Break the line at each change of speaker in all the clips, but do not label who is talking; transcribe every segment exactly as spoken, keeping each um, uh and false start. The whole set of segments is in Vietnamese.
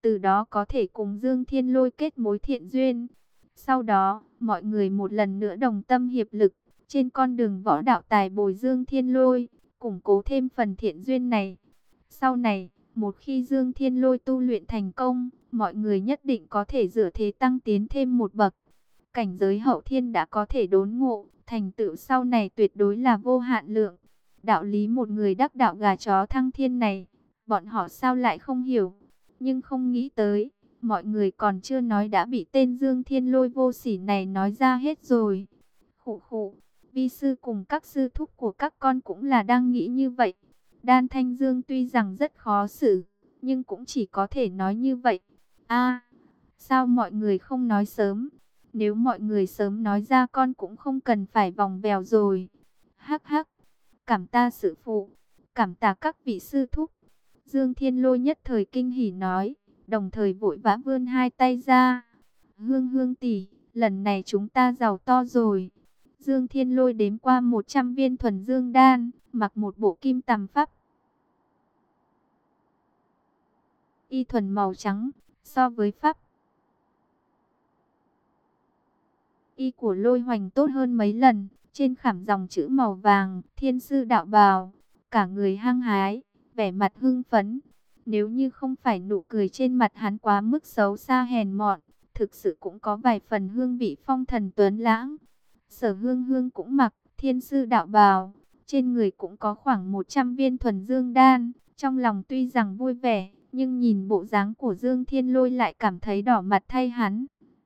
từ đó có thể cùng Dương Thiên Lôi kết mối thiện duyên. Sau đó, mọi người một lần nữa đồng tâm hiệp lực, trên con đường võ đạo tài bồi Dương Thiên Lôi, củng cố thêm phần thiện duyên này. Sau này, một khi Dương Thiên Lôi tu luyện thành công, mọi người nhất định có thể dựa thế tăng tiến thêm một bậc. Cảnh giới hậu thiên đã có thể đốn ngộ, thành tựu sau này tuyệt đối là vô hạn lượng. Đạo lý một người đắc đạo gà chó thăng thiên này, bọn họ sao lại không hiểu, nhưng không nghĩ tới. Mọi người còn chưa nói đã bị tên Dương Thiên Lôi vô sỉ này nói ra hết rồi. Khụ khụ, vi sư cùng các sư thúc của các con cũng là đang nghĩ như vậy. Đan Thanh Dương tuy rằng rất khó xử, nhưng cũng chỉ có thể nói như vậy. A, sao mọi người không nói sớm? Nếu mọi người sớm nói ra con cũng không cần phải vòng vèo rồi. Hắc hắc, cảm ta sư phụ, cảm tạ các vị sư thúc. Dương Thiên Lôi nhất thời kinh hỉ nói, đồng thời vội vã vươn hai tay ra. Hương Hương tỷ, lần này chúng ta giàu to rồi. Dương Thiên Lôi đếm qua một trăm viên thuần dương đan, mặc một bộ kim tằm pháp y thuần màu trắng, so với pháp y của Lôi Hoành tốt hơn mấy lần. Trên khảm dòng chữ màu vàng, thiên sư đạo bào, cả người hăng hái, vẻ mặt hưng phấn. Nếu như không phải nụ cười trên mặt hắn quá mức xấu xa hèn mọn, thực sự cũng có vài phần hương vị phong thần tuấn lãng. Sở Hương Hương cũng mặc thiên sư đạo bào, trên người cũng có khoảng một trăm viên thuần dương đan. Trong lòng tuy rằng vui vẻ, nhưng nhìn bộ dáng của Dương Thiên Lôi lại cảm thấy đỏ mặt thay hắn.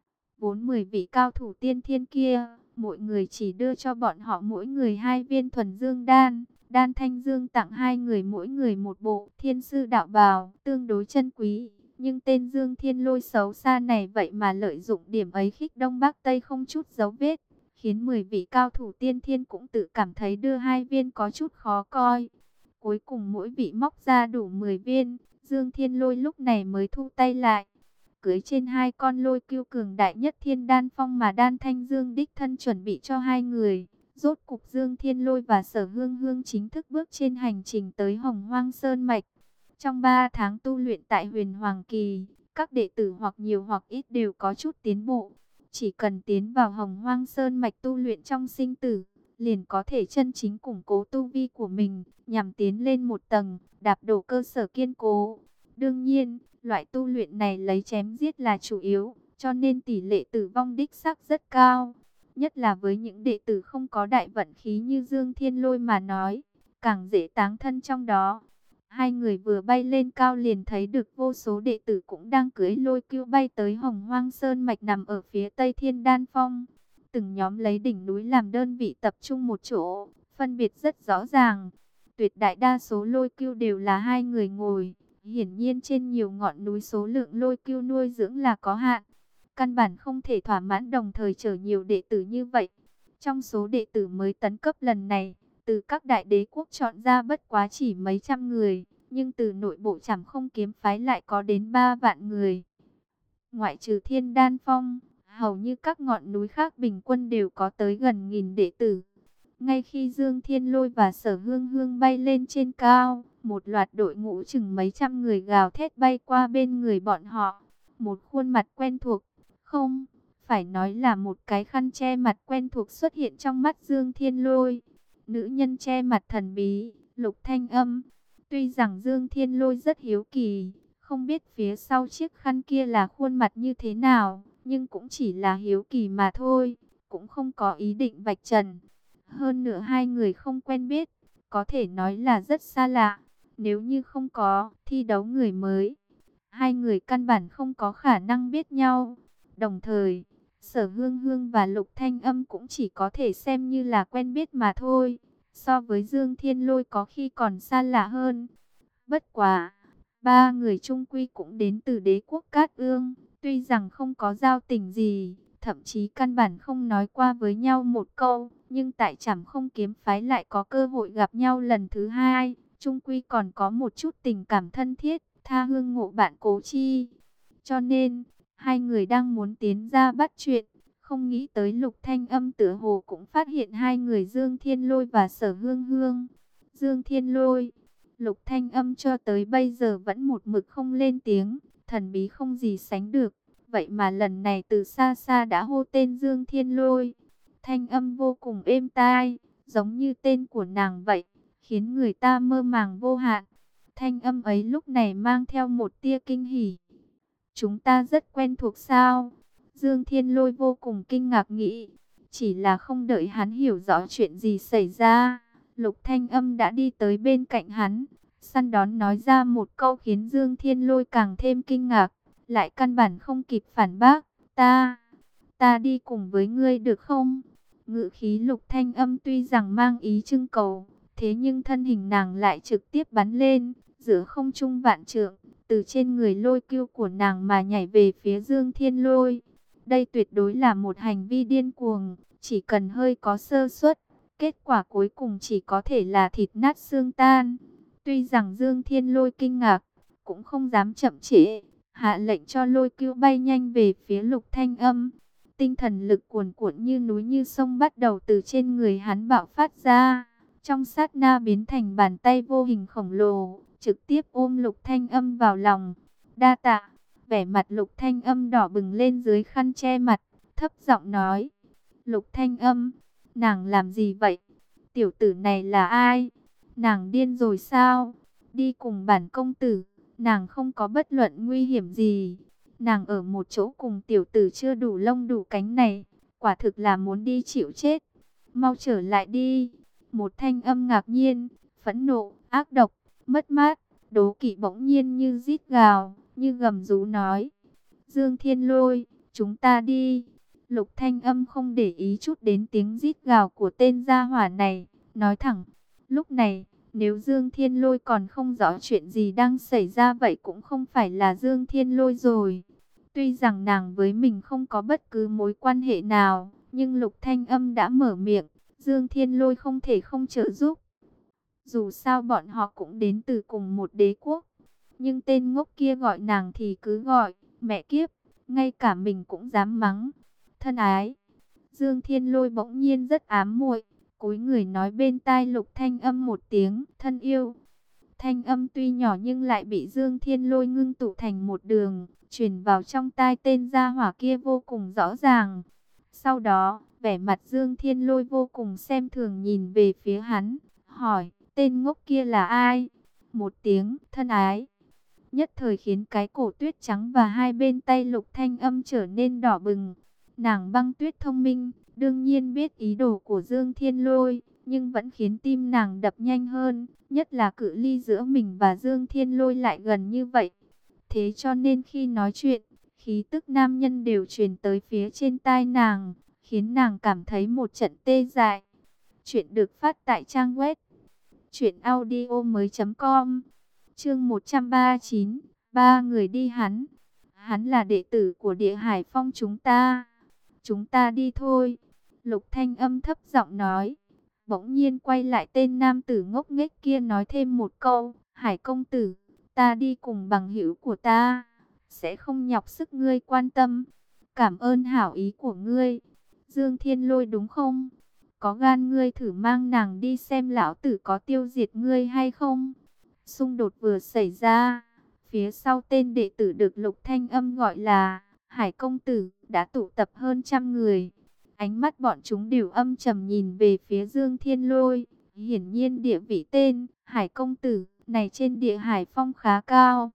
Vốn mười vị cao thủ tiên thiên kia, mỗi người chỉ đưa cho bọn họ mỗi người hai viên thuần dương đan. Đan Thanh Dương tặng hai người mỗi người một bộ thiên sư đạo bào, tương đối chân quý. Nhưng tên Dương Thiên Lôi xấu xa này vậy mà lợi dụng điểm ấy khích Đông Bắc Tây không chút dấu vết, khiến mười vị cao thủ tiên thiên cũng tự cảm thấy đưa hai viên có chút khó coi. Cuối cùng mỗi vị móc ra đủ mười viên, Dương Thiên Lôi lúc này mới thu tay lại. Cưới trên hai con lôi cưu cường đại nhất thiên đan phong mà Đan Thanh Dương đích thân chuẩn bị cho hai người. Rốt cục Dương Thiên Lôi và Sở Hương Hương chính thức bước trên hành trình tới Hồng Hoang Sơn Mạch. Trong ba tháng tu luyện tại Huyền Hoàng Kỳ, các đệ tử hoặc nhiều hoặc ít đều có chút tiến bộ. Chỉ cần tiến vào Hồng Hoang Sơn Mạch tu luyện trong sinh tử, liền có thể chân chính củng cố tu vi của mình, nhằm tiến lên một tầng, đạp đổ cơ sở kiên cố. Đương nhiên, loại tu luyện này lấy chém giết là chủ yếu, cho nên tỷ lệ tử vong đích xác rất cao. Nhất là với những đệ tử không có đại vận khí như Dương Thiên Lôi mà nói, càng dễ táng thân trong đó. Hai người vừa bay lên cao liền thấy được vô số đệ tử cũng đang cưỡi lôi cưu bay tới Hồng Hoang Sơn Mạch nằm ở phía tây Thiên Đan Phong. Từng nhóm lấy đỉnh núi làm đơn vị tập trung một chỗ, phân biệt rất rõ ràng. Tuyệt đại đa số lôi cưu đều là hai người ngồi. Hiển nhiên trên nhiều ngọn núi số lượng lôi cưu nuôi dưỡng là có hạn, căn bản không thể thỏa mãn đồng thời chở nhiều đệ tử như vậy. Trong số đệ tử mới tấn cấp lần này, từ các đại đế quốc chọn ra bất quá chỉ mấy trăm người, nhưng từ nội bộ Trảm Không kiếm phái lại có đến ba vạn người. Ngoại trừ Thiên Đan Phong, hầu như các ngọn núi khác bình quân đều có tới gần nghìn đệ tử. Ngay khi Dương Thiên Lôi và Sở Hương Hương bay lên trên cao, một loạt đội ngũ chừng mấy trăm người gào thét bay qua bên người bọn họ. Một khuôn mặt quen thuộc, không, phải nói là một cái khăn che mặt quen thuộc xuất hiện trong mắt Dương Thiên Lôi. Nữ nhân che mặt thần bí, Lục Thanh Âm. Tuy rằng Dương Thiên Lôi rất hiếu kỳ, không biết phía sau chiếc khăn kia là khuôn mặt như thế nào, nhưng cũng chỉ là hiếu kỳ mà thôi, cũng không có ý định vạch trần. Hơn nữa hai người không quen biết, có thể nói là rất xa lạ. Nếu như không có thi đấu người mới, hai người căn bản không có khả năng biết nhau. Đồng thời, Sở Hương Hương và Lục Thanh Âm cũng chỉ có thể xem như là quen biết mà thôi. So với Dương Thiên Lôi có khi còn xa lạ hơn. Bất quá, ba người chung quy cũng đến từ đế quốc Cát Ương. Tuy rằng không có giao tình gì, thậm chí căn bản không nói qua với nhau một câu, nhưng tại Trảm Không kiếm phái lại có cơ hội gặp nhau lần thứ hai. Chung quy còn có một chút tình cảm thân thiết, tha hương ngộ bạn cố chi. Cho nên, hai người đang muốn tiến ra bắt chuyện, không nghĩ tới Lục Thanh Âm tựa hồ cũng phát hiện hai người Dương Thiên Lôi và Sở Hương Hương. Dương Thiên Lôi, Lục Thanh Âm cho tới bây giờ vẫn một mực không lên tiếng, thần bí không gì sánh được. Vậy mà lần này từ xa xa đã hô tên Dương Thiên Lôi. Thanh âm vô cùng êm tai, giống như tên của nàng vậy, khiến người ta mơ màng vô hạn. Thanh âm ấy lúc này mang theo một tia kinh hỉ. Chúng ta rất quen thuộc sao? Dương Thiên Lôi vô cùng kinh ngạc nghĩ. Chỉ là không đợi hắn hiểu rõ chuyện gì xảy ra, Lục Thanh Âm đã đi tới bên cạnh hắn, săn đón nói ra một câu khiến Dương Thiên Lôi càng thêm kinh ngạc, lại căn bản không kịp phản bác. Ta, ta đi cùng với ngươi được không? Ngữ khí Lục Thanh Âm tuy rằng mang ý trưng cầu, thế nhưng thân hình nàng lại trực tiếp bắn lên, giữa không trung vạn trượng, từ trên người Lôi Cưu của nàng mà nhảy về phía Dương Thiên Lôi. Đây tuyệt đối là một hành vi điên cuồng, chỉ cần hơi có sơ suất, kết quả cuối cùng chỉ có thể là thịt nát xương tan. Tuy rằng Dương Thiên Lôi kinh ngạc, cũng không dám chậm trễ, hạ lệnh cho Lôi Cưu bay nhanh về phía Lục Thanh Âm. Tinh thần lực cuồn cuộn như núi như sông bắt đầu từ trên người hắn bạo phát ra, trong sát na biến thành bàn tay vô hình khổng lồ, trực tiếp ôm Lục Thanh Âm vào lòng. Đa tạ. Vẻ mặt Lục Thanh Âm đỏ bừng lên dưới khăn che mặt, thấp giọng nói. Lục Thanh Âm, nàng làm gì vậy? Tiểu tử này là ai? Nàng điên rồi sao? Đi cùng bản công tử, nàng không có bất luận nguy hiểm gì. Nàng ở một chỗ cùng tiểu tử chưa đủ lông đủ cánh này, quả thực là muốn đi chịu chết. Mau trở lại đi. Một thanh âm ngạc nhiên, phẫn nộ, ác độc, mất mát, đố kỵ bỗng nhiên như rít gào, như gầm rú nói. Dương Thiên Lôi, chúng ta đi. Lục Thanh Âm không để ý chút đến tiếng rít gào của tên gia hỏa này, nói thẳng. Lúc này, nếu Dương Thiên Lôi còn không rõ chuyện gì đang xảy ra vậy cũng không phải là Dương Thiên Lôi rồi. Tuy rằng nàng với mình không có bất cứ mối quan hệ nào, nhưng Lục Thanh Âm đã mở miệng, Dương Thiên Lôi không thể không trợ giúp. Dù sao bọn họ cũng đến từ cùng một đế quốc. Nhưng tên ngốc kia gọi nàng thì cứ gọi, mẹ kiếp, ngay cả mình cũng dám mắng. Thân ái, Dương Thiên Lôi bỗng nhiên rất ám muội, cúi người nói bên tai Lục Thanh Âm một tiếng, thân yêu. Thanh âm tuy nhỏ nhưng lại bị Dương Thiên Lôi ngưng tụ thành một đường, truyền vào trong tai tên gia hỏa kia vô cùng rõ ràng. Sau đó, vẻ mặt Dương Thiên Lôi vô cùng xem thường nhìn về phía hắn, hỏi, tên ngốc kia là ai? Một tiếng, thân ái. Nhất thời khiến cái cổ tuyết trắng và hai bên tay Lục Thanh Âm trở nên đỏ bừng. Nàng Băng Tuyết thông minh, đương nhiên biết ý đồ của Dương Thiên Lôi, nhưng vẫn khiến tim nàng đập nhanh hơn, nhất là cự ly giữa mình và Dương Thiên Lôi lại gần như vậy. Thế cho nên khi nói chuyện, khí tức nam nhân đều truyền tới phía trên tai nàng, khiến nàng cảm thấy một trận tê dại. Chuyện được phát tại trang web truyện audio mới chấm com. Chương một trăm ba mươi chín, ba người đi hắn. Hắn là đệ tử của Địa Hải Phong chúng ta. Chúng ta đi thôi. Lục Thanh Âm thấp giọng nói. Bỗng nhiên quay lại tên nam tử ngốc nghếch kia nói thêm một câu. Hải công tử, ta đi cùng bằng hữu của ta, sẽ không nhọc sức ngươi quan tâm. Cảm ơn hảo ý của ngươi. Dương Thiên Lôi đúng không? Có gan ngươi thử mang nàng đi xem lão tử có tiêu diệt ngươi hay không? Xung đột vừa xảy ra, phía sau tên đệ tử được Lục Thanh Âm gọi là Hải công tử đã tụ tập hơn trăm người. Ánh mắt bọn chúng đều âm trầm nhìn về phía Dương Thiên Lôi. Hiển nhiên địa vị tên Hải công tử này trên Địa Hải Phong khá cao.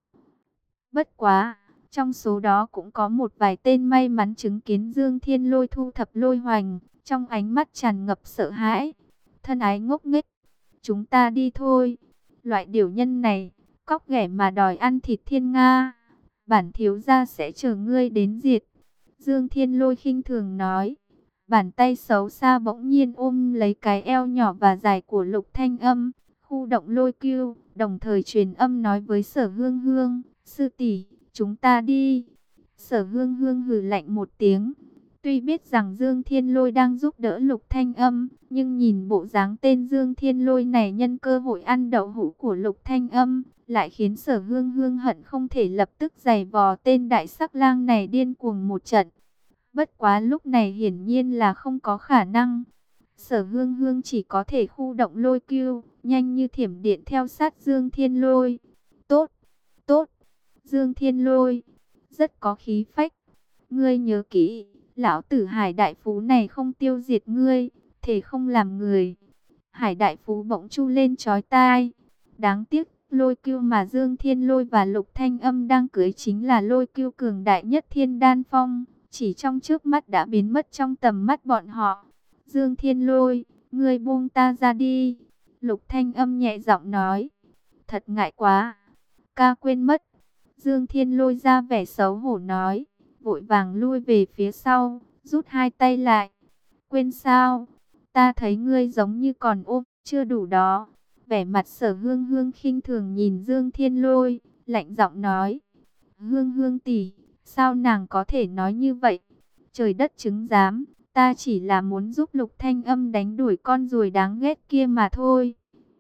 Bất quá, trong số đó cũng có một vài tên may mắn chứng kiến Dương Thiên Lôi thu thập lôi hoành, trong ánh mắt tràn ngập sợ hãi. Thân ái ngốc nghếch, chúng ta đi thôi. Loại điều nhân này, cóc ghẻ mà đòi ăn thịt thiên nga, bản thiếu gia sẽ chờ ngươi đến diệt. Dương Thiên Lôi khinh thường nói. Bàn tay xấu xa bỗng nhiên ôm lấy cái eo nhỏ và dài của Lục Thanh Âm, khu động Lôi Cưu, đồng thời truyền âm nói với Sở Hương Hương, sư tỷ, chúng ta đi. Sở Hương Hương hừ lạnh một tiếng. Tuy biết rằng Dương Thiên Lôi đang giúp đỡ Lục Thanh Âm, nhưng nhìn bộ dáng tên Dương Thiên Lôi này nhân cơ hội ăn đậu hũ của Lục Thanh Âm, lại khiến Sở Hương Hương hận không thể lập tức giày vò tên đại sắc lang này điên cuồng một trận. Bất quá lúc này hiển nhiên là không có khả năng. Sở Hương Hương chỉ có thể khu động Lôi Cưu, nhanh như thiểm điện theo sát Dương Thiên Lôi. Tốt, tốt. Dương Thiên Lôi, rất có khí phách. Ngươi nhớ kỹ, lão tử Hải Đại Phú này không tiêu diệt ngươi, thể không làm người. Hải Đại Phú bỗng chu lên chói tai. Đáng tiếc, Lôi Cưu mà Dương Thiên Lôi và Lục Thanh Âm đang cưới chính là Lôi Cưu cường đại nhất Thiên Đan Phong, chỉ trong trước mắt đã biến mất trong tầm mắt bọn họ. Dương Thiên Lôi, ngươi buông ta ra đi. Lục Thanh Âm nhẹ giọng nói. Thật ngại quá, ca quên mất. Dương Thiên Lôi ra vẻ xấu hổ nói, vội vàng lui về phía sau, rút hai tay lại. Quên sao? Ta thấy ngươi giống như còn ôm chưa đủ đó. Vẻ mặt Sở Hương Hương khinh thường nhìn Dương Thiên Lôi, lạnh giọng nói. Hương Hương tỷ, sao nàng có thể nói như vậy? Trời đất chứng giám, ta chỉ là muốn giúp Lục Thanh Âm đánh đuổi con ruồi đáng ghét kia mà thôi.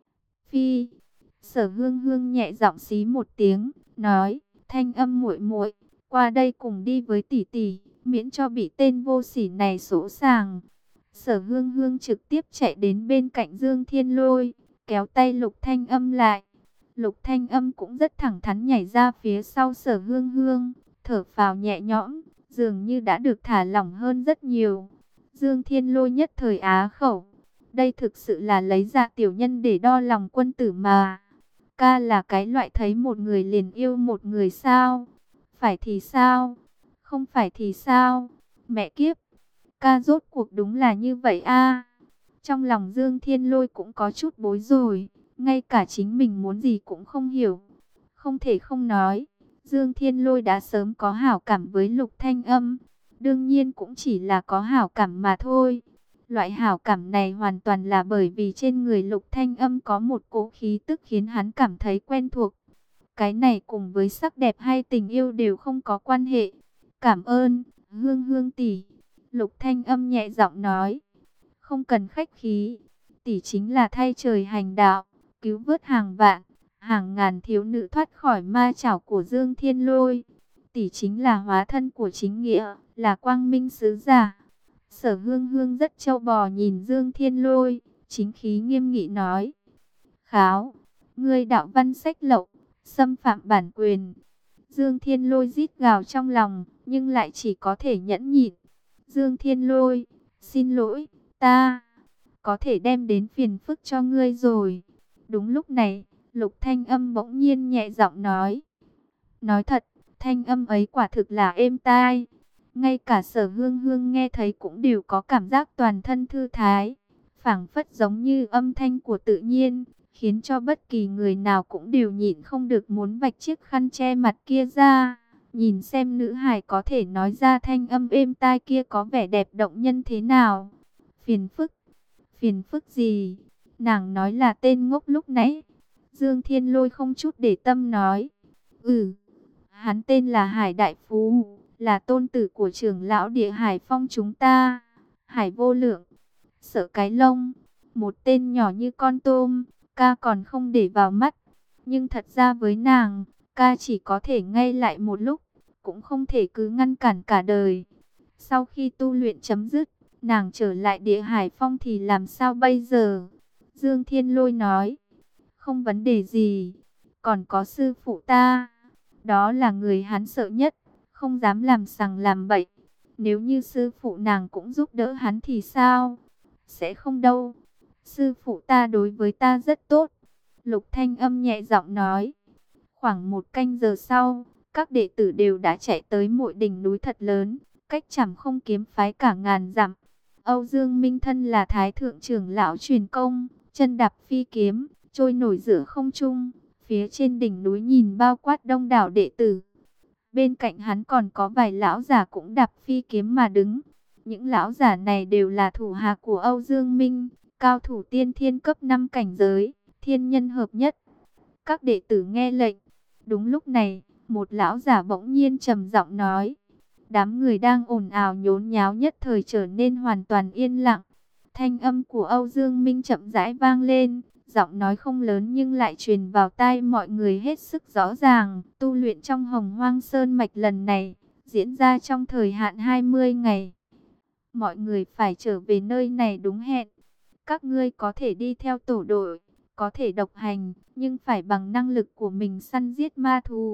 Phi. Sở Hương Hương nhẹ giọng xí một tiếng, nói, Thanh Âm muội muội, qua đây cùng đi với tỷ tỷ, miễn cho bị tên vô sỉ này sỗ sàng. Sở Hương Hương trực tiếp chạy đến bên cạnh Dương Thiên Lôi, kéo tay Lục Thanh Âm lại. Lục Thanh Âm cũng rất thẳng thắn nhảy ra phía sau Sở Hương Hương, thở phào nhẹ nhõm, dường như đã được thả lỏng hơn rất nhiều. Dương Thiên Lôi nhất thời á khẩu, đây thực sự là lấy dạ tiểu nhân để đo lòng quân tử mà. Ca là cái loại thấy một người liền yêu một người sao? Phải thì sao? Không phải thì sao? Mẹ kiếp! Ca rốt cuộc đúng là như vậy a. Trong lòng Dương Thiên Lôi cũng có chút bối rối, ngay cả chính mình muốn gì cũng không hiểu. Không thể không nói, Dương Thiên Lôi đã sớm có hảo cảm với Lục Thanh Âm, đương nhiên cũng chỉ là có hảo cảm mà thôi. Loại hảo cảm này hoàn toàn là bởi vì trên người Lục Thanh Âm có một cỗ khí tức khiến hắn cảm thấy quen thuộc. Cái này cùng với sắc đẹp hay tình yêu đều không có quan hệ. Cảm ơn, Hương Hương tỷ. Lục Thanh Âm nhẹ giọng nói. Không cần khách khí. Tỷ chính là thay trời hành đạo, cứu vớt hàng vạn, hàng ngàn thiếu nữ thoát khỏi ma chảo của Dương Thiên Lôi. Tỷ chính là hóa thân của chính nghĩa, là quang minh sứ giả. Sở Hương Hương rất trâu bò nhìn Dương Thiên Lôi, chính khí nghiêm nghị nói. Kháo, ngươi đạo văn sách lậu, xâm phạm bản quyền. Dương Thiên Lôi rít gào trong lòng, nhưng lại chỉ có thể nhẫn nhịn. Dương Thiên Lôi, xin lỗi, ta có thể đem đến phiền phức cho ngươi rồi. Đúng lúc này, Lục Thanh Âm bỗng nhiên nhẹ giọng nói. Nói thật, thanh âm ấy quả thực là êm tai. Ngay cả Sở Hương Hương nghe thấy cũng đều có cảm giác toàn thân thư thái, phảng phất giống như âm thanh của tự nhiên, khiến cho bất kỳ người nào cũng đều nhịn không được muốn vạch chiếc khăn che mặt kia ra, nhìn xem nữ hài có thể nói ra thanh âm êm tai kia có vẻ đẹp động nhân thế nào. Phiền phức? Phiền phức gì? Nàng nói là tên ngốc lúc nãy. Dương Thiên Lôi không chút để tâm nói. Ừ, hắn tên là Hải Đại Phú, là tôn tử của trưởng lão địa Hải Phong chúng ta, Hải Vô Lượng. Sợ cái lông, một tên nhỏ như con tôm, ca còn không để vào mắt. Nhưng thật ra với nàng, ca chỉ có thể ngay lại một lúc, cũng không thể cứ ngăn cản cả đời. Sau khi tu luyện chấm dứt, nàng trở lại địa Hải Phong thì làm sao bây giờ? Dương Thiên Lôi nói, không vấn đề gì, còn có sư phụ ta, đó là người hắn sợ nhất, không dám làm sằng làm bậy. Nếu như sư phụ nàng cũng giúp đỡ hắn thì sao? Sẽ không đâu, sư phụ ta đối với ta rất tốt. Lục Thanh Âm nhẹ giọng nói. Khoảng một canh giờ sau, các đệ tử đều đã chạy tới một đỉnh núi thật lớn, cách Trảm Không kiếm phái cả ngàn dặm. Âu Dương Minh thân là thái thượng trưởng lão truyền công, chân đạp phi kiếm, trôi nổi giữa không trung. Phía trên đỉnh núi nhìn bao quát đông đảo đệ tử. Bên cạnh hắn còn có vài lão giả cũng đạp phi kiếm mà đứng. Những lão giả này đều là thủ hạ của Âu Dương Minh, cao thủ tiên thiên cấp năm cảnh giới, thiên nhân hợp nhất. Các đệ tử nghe lệnh. Đúng lúc này, một lão giả bỗng nhiên trầm giọng nói. Đám người đang ồn ào nhốn nháo nhất thời trở nên hoàn toàn yên lặng. Thanh âm của Âu Dương Minh chậm rãi vang lên. Giọng nói không lớn nhưng lại truyền vào tai mọi người hết sức rõ ràng. Tu luyện trong Hồng Hoang Sơn Mạch lần này, diễn ra trong thời hạn hai mươi ngày. Mọi người phải trở về nơi này đúng hẹn. Các ngươi có thể đi theo tổ đội, có thể độc hành, nhưng phải bằng năng lực của mình săn giết ma thú.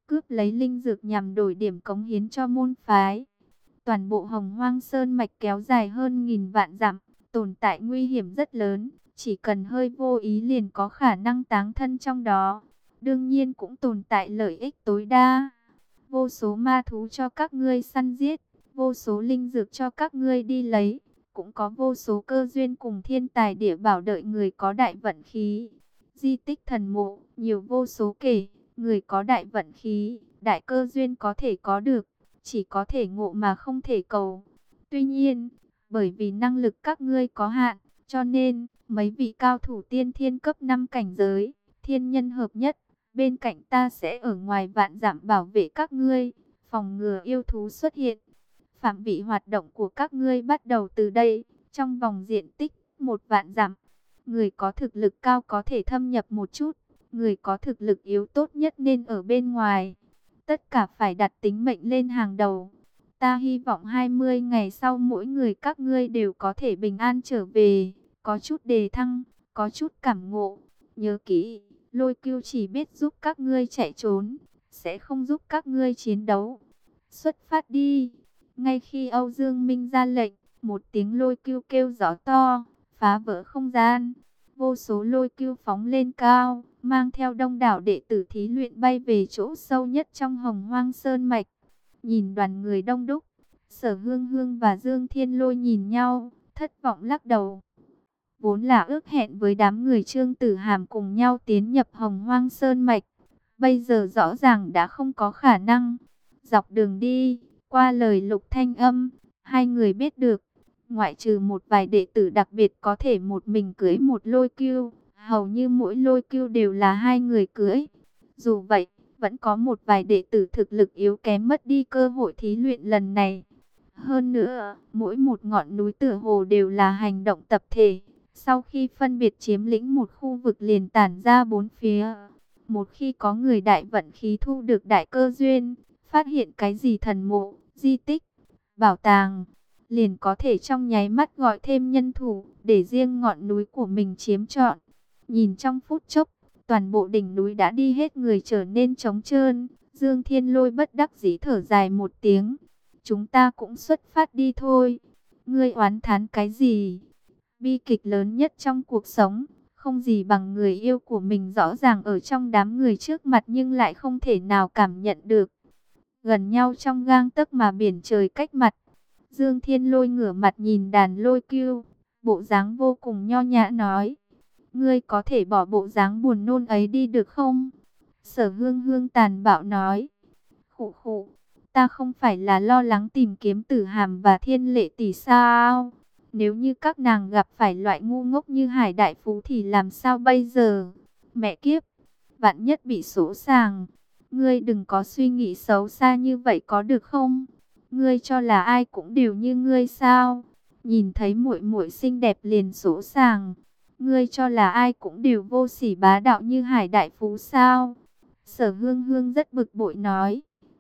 cướp lấy linh dược nhằm đổi điểm cống hiến cho môn phái. Toàn bộ Hồng Hoang Sơn mạch kéo dài hơn nghìn vạn dặm, tồn tại nguy hiểm rất lớn, chỉ cần hơi vô ý liền có khả năng táng thân trong đó. Đương nhiên cũng tồn tại lợi ích tối đa. Vô số ma thú cho các ngươi săn giết, vô số linh dược cho các ngươi đi lấy, cũng có vô số cơ duyên cùng thiên tài địa bảo đợi người có đại vận khí. Di tích thần mộ, nhiều vô số kể, người có đại vận khí, đại cơ duyên có thể có được, chỉ có thể ngộ mà không thể cầu. Tuy nhiên, bởi vì năng lực các ngươi có hạn, cho nên mấy vị cao thủ tiên thiên cấp năm cảnh giới, thiên nhân hợp nhất, bên cạnh ta sẽ ở ngoài vạn dặm bảo vệ các ngươi, phòng ngừa yêu thú xuất hiện. Phạm vị hoạt động của các ngươi bắt đầu từ đây, trong vòng diện tích một vạn dặm. Người có thực lực cao có thể thâm nhập một chút, người có thực lực yếu tốt nhất nên ở bên ngoài. Tất cả phải đặt tính mệnh lên hàng đầu. Ta hy vọng hai mươi ngày sau mỗi người các ngươi đều có thể bình an trở về, có chút đề thăng, có chút cảm ngộ. Nhớ kỹ, Lôi Cưu chỉ biết giúp các ngươi chạy trốn, sẽ không giúp các ngươi chiến đấu. Xuất phát đi. Ngay khi Âu Dương Minh ra lệnh, một tiếng Lôi Cưu kêu rõ to, phá vỡ không gian. Vô số Lôi Cưu phóng lên cao, mang theo đông đảo đệ tử thí luyện bay về chỗ sâu nhất trong Hồng Hoang Sơn mạch. Nhìn đoàn người đông đúc, Sở Hương Hương và Dương Thiên Lôi nhìn nhau, thất vọng lắc đầu. Vốn là ước hẹn với đám người Trương Tử Hàm cùng nhau tiến nhập Hồng Hoang Sơn mạch, bây giờ rõ ràng đã không có khả năng. Dọc đường đi, qua lời Lục Thanh Âm, hai người biết được, ngoại trừ một vài đệ tử đặc biệt có thể một mình cưỡi một Lôi Cưu, hầu như mỗi Lôi Cưu đều là hai người cưỡi. Dù vậy, vẫn có một vài đệ tử thực lực yếu kém mất đi cơ hội thí luyện lần này. Hơn nữa, mỗi một ngọn núi tựa hồ đều là hành động tập thể. Sau khi phân biệt chiếm lĩnh một khu vực liền tản ra bốn phía. Một khi có người đại vận khí thu được đại cơ duyên, phát hiện cái gì thần mộ, di tích, bảo tàng, liền có thể trong nháy mắt gọi thêm nhân thủ để riêng ngọn núi của mình chiếm trọn. Nhìn trong phút chốc, toàn bộ đỉnh núi đã đi hết người trở nên trống trơn. Dương Thiên Lôi bất đắc dĩ thở dài một tiếng. Chúng ta cũng xuất phát đi thôi. Ngươi oán thán cái gì? Bi kịch lớn nhất trong cuộc sống, không gì bằng người yêu của mình rõ ràng ở trong đám người trước mặt nhưng lại không thể nào cảm nhận được. Gần nhau trong gang tấc mà biển trời cách mặt. Dương Thiên Lôi ngửa mặt nhìn đàn Lôi Cưu, bộ dáng vô cùng nho nhã nói: ngươi có thể bỏ bộ dáng buồn nôn ấy đi được không? Sở Hương Hương tàn bạo nói: khụ khụ, ta không phải là lo lắng tìm kiếm Tử Hàm và Thiên Lệ tỷ sao? Nếu như các nàng gặp phải loại ngu ngốc như Hải Đại Phú thì làm sao bây giờ? Mẹ kiếp, vạn nhất bị sỗ sàng. Ngươi đừng có suy nghĩ xấu xa như vậy có được không? Ngươi cho là ai cũng đều như ngươi sao? Nhìn thấy muội muội xinh đẹp liền sỗ sàng. Ngươi cho là ai cũng đều vô sỉ bá đạo như Hải Đại Phú sao? Sở Hương Hương rất bực bội nói.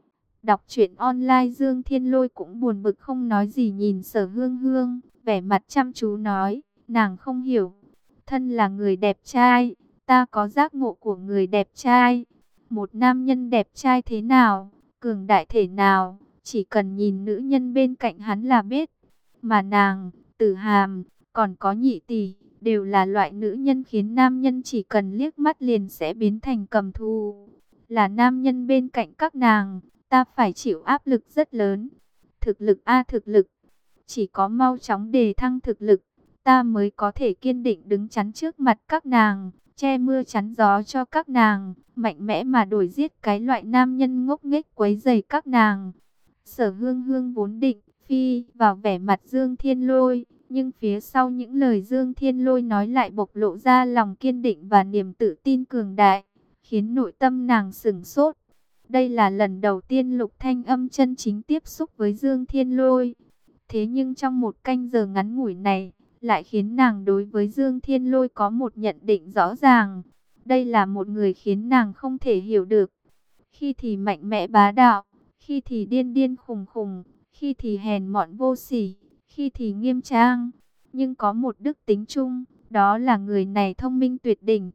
Đọc truyện online Dương Thiên Lôi cũng buồn bực không nói gì nhìn Sở Hương Hương, vẻ mặt chăm chú nói, nàng không hiểu. Thân là người đẹp trai, ta có giác ngộ của người đẹp trai. Một nam nhân đẹp trai thế nào, cường đại thể nào, chỉ cần nhìn nữ nhân bên cạnh hắn là biết. Mà nàng, Tử Hàm, còn có Nhị tỷ, đều là loại nữ nhân khiến nam nhân chỉ cần liếc mắt liền sẽ biến thành cầm thù. Là nam nhân bên cạnh các nàng, ta phải chịu áp lực rất lớn. Thực lực a thực lực, chỉ có mau chóng đề thăng thực lực, ta mới có thể kiên định đứng chắn trước mặt các nàng, che mưa chắn gió cho các nàng, mạnh mẽ mà đuổi giết cái loại nam nhân ngốc nghếch quấy rầy các nàng. Sở Hương Hương vốn định phi vào vẻ mặt Dương Thiên Lôi, nhưng phía sau những lời Dương Thiên Lôi nói lại bộc lộ ra lòng kiên định và niềm tự tin cường đại, khiến nội tâm nàng sửng sốt. Đây là lần đầu tiên Lục Thanh Âm chân chính tiếp xúc với Dương Thiên Lôi. Thế nhưng trong một canh giờ ngắn ngủi này, lại khiến nàng đối với Dương Thiên Lôi có một nhận định rõ ràng. Đây là một người khiến nàng không thể hiểu được. Khi thì mạnh mẽ bá đạo, khi thì điên điên khùng khùng, khi thì hèn mọn vô sỉ, khi thì nghiêm trang. Nhưng có một đức tính chung, đó là người này thông minh tuyệt đỉnh.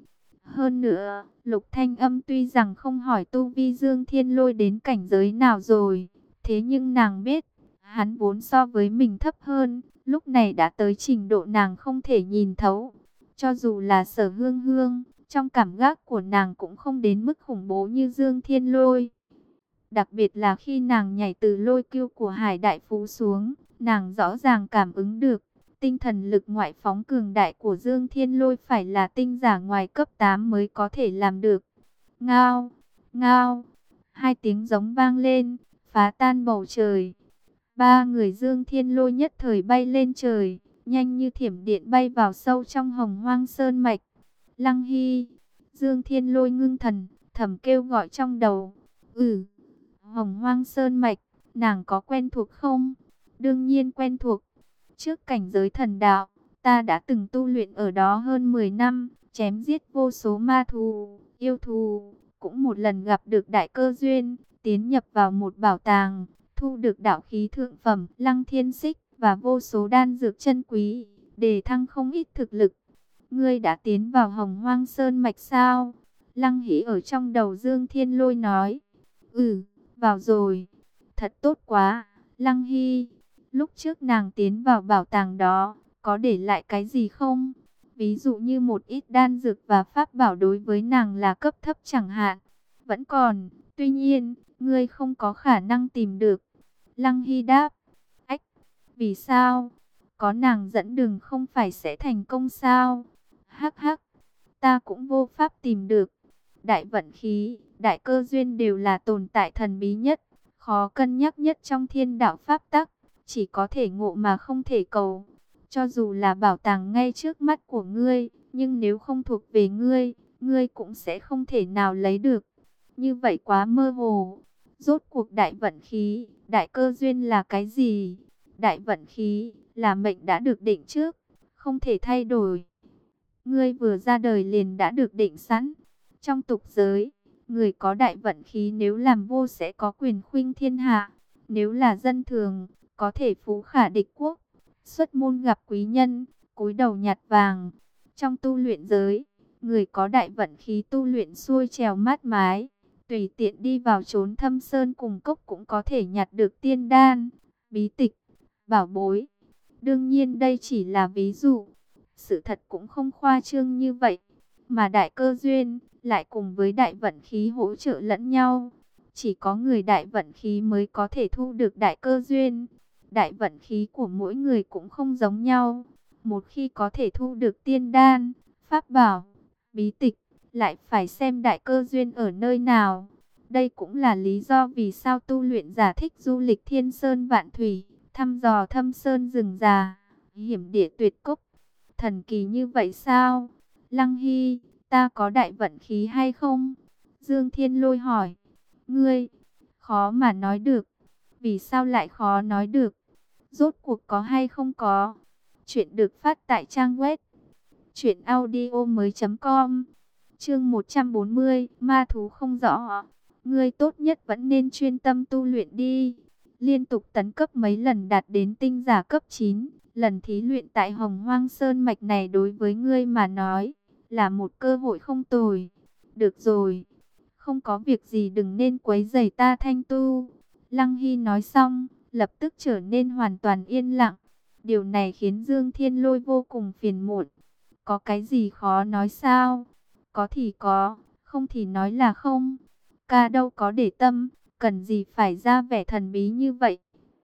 Hơn nữa, Lục Thanh Âm tuy rằng không hỏi tu vi Dương Thiên Lôi đến cảnh giới nào rồi, thế nhưng nàng biết, hắn vốn so với mình thấp hơn, lúc này đã tới trình độ nàng không thể nhìn thấu. Cho dù là Sở Hương Hương, trong cảm giác của nàng cũng không đến mức khủng bố như Dương Thiên Lôi. Đặc biệt là khi nàng nhảy từ lôi kiêu của Hải Đại Phú xuống, nàng rõ ràng cảm ứng được, tinh thần lực ngoại phóng cường đại của Dương Thiên Lôi phải là tinh giả ngoài cấp tám mới có thể làm được. Ngao, ngao, hai tiếng giống vang lên, phá tan bầu trời. Ba người Dương Thiên Lôi nhất thời bay lên trời, nhanh như thiểm điện bay vào sâu trong Hồng Hoang Sơn Mạch. Lăng Hy, Dương Thiên Lôi ngưng thần, thầm kêu gọi trong đầu. Ừ, Hồng Hoang Sơn Mạch, nàng có quen thuộc không? Đương nhiên quen thuộc. Trước cảnh giới thần đạo, ta đã từng tu luyện ở đó hơn mười năm, chém giết vô số ma thú, yêu thú, cũng một lần gặp được đại cơ duyên, tiến nhập vào một bảo tàng, thu được đạo khí thượng phẩm, Lăng Thiên Xích và vô số đan dược chân quý, để thăng không ít thực lực. Ngươi đã tiến vào Hồng Hoang Sơn Mạch sao? Lăng Hỷ ở trong đầu Dương Thiên Lôi nói. Ừ, vào rồi. Thật tốt quá, Lăng Hy. Lúc trước nàng tiến vào bảo tàng đó, có để lại cái gì không? Ví dụ như một ít đan dược và pháp bảo đối với nàng là cấp thấp chẳng hạn. Vẫn còn, tuy nhiên, ngươi không có khả năng tìm được. Lăng Hy đáp. Ách, vì sao? Có nàng dẫn đường không phải sẽ thành công sao? Hắc hắc, ta cũng vô pháp tìm được. Đại vận khí, đại cơ duyên đều là tồn tại thần bí nhất, khó cân nhắc nhất trong thiên đạo pháp tắc, chỉ có thể ngộ mà không thể cầu. Cho dù là bảo tàng ngay trước mắt của ngươi, nhưng nếu không thuộc về ngươi, ngươi cũng sẽ không thể nào lấy được. Như vậy quá mơ hồ. Rốt cuộc đại vận khí, đại cơ duyên là cái gì? Đại vận khí là mệnh đã được định trước, không thể thay đổi. Ngươi vừa ra đời liền đã được định sẵn. Trong tục giới, người có đại vận khí nếu làm vua sẽ có quyền khuynh thiên hạ. Nếu là dân thường, có thể phú khả địch quốc. Xuất môn gặp quý nhân, cúi đầu nhặt vàng. Trong tu luyện giới, người có đại vận khí tu luyện xuôi trèo mát mái. Tùy tiện đi vào chốn thâm sơn cùng cốc cũng có thể nhặt được tiên đan, bí tịch, bảo bối. Đương nhiên đây chỉ là ví dụ. Sự thật cũng không khoa trương như vậy. Mà đại cơ duyên lại cùng với đại vận khí hỗ trợ lẫn nhau. Chỉ có người đại vận khí mới có thể thu được đại cơ duyên. Đại vận khí của mỗi người cũng không giống nhau. Một khi có thể thu được tiên đan, pháp bảo, bí tịch, lại phải xem đại cơ duyên ở nơi nào. Đây cũng là lý do vì sao tu luyện giả thích du lịch thiên sơn vạn thủy, thăm dò thâm sơn rừng già, hiểm địa tuyệt cốc. Thần kỳ như vậy sao? Lăng Hy, ta có đại vận khí hay không? Dương Thiên Lôi hỏi. Ngươi, khó mà nói được. Vì sao lại khó nói được? Rốt cuộc có hay không có? Chuyện được phát tại trang web truyện audio mới chấm com. Chương một trăm bốn mươi, ma thú không rõ. Ngươi tốt nhất vẫn nên chuyên tâm tu luyện đi. Liên tục tấn cấp mấy lần đạt đến tinh giả cấp chín. Lần thí luyện tại Hồng Hoang Sơn Mạch này đối với ngươi mà nói, là một cơ hội không tồi. Được rồi, không có việc gì đừng nên quấy rầy ta thanh tu. Lăng Hy nói xong, lập tức trở nên hoàn toàn yên lặng. Điều này khiến Dương Thiên Lôi vô cùng phiền muộn. Có cái gì khó nói sao? Có thì có, không thì nói là không. Ca đâu có để tâm, cần gì phải ra vẻ thần bí như vậy.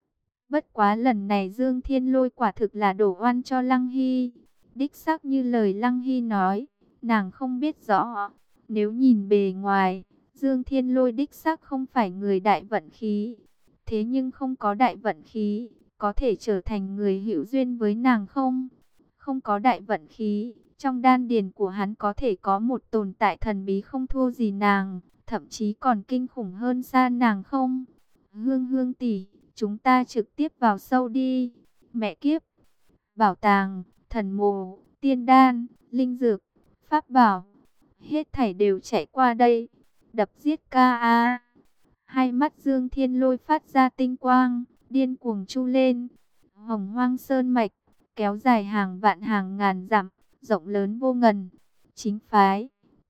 Bất quá lần này Dương Thiên Lôi quả thực là đổ oan cho Lăng Hy. Đích xác như lời Lăng Hy nói, nàng không biết rõ. Nếu nhìn bề ngoài, Dương Thiên Lôi đích xác không phải người đại vận khí. Thế nhưng không có đại vận khí, có thể trở thành người hữu duyên với nàng không? Không có đại vận khí, trong đan điền của hắn có thể có một tồn tại thần bí không thua gì nàng, thậm chí còn kinh khủng hơn xa nàng không? Hương Hương tỷ, chúng ta trực tiếp vào sâu đi. Mẹ kiếp, bảo tàng, thần mộ, tiên đan, linh dược, pháp bảo, hết thảy đều chạy qua đây. Đập giết ca a. Hai mắt Dương Thiên Lôi phát ra tinh quang, điên cuồng chu lên. Hồng Hoang Sơn Mạch, kéo dài hàng vạn hàng ngàn dặm, rộng lớn vô ngần. Chính phái,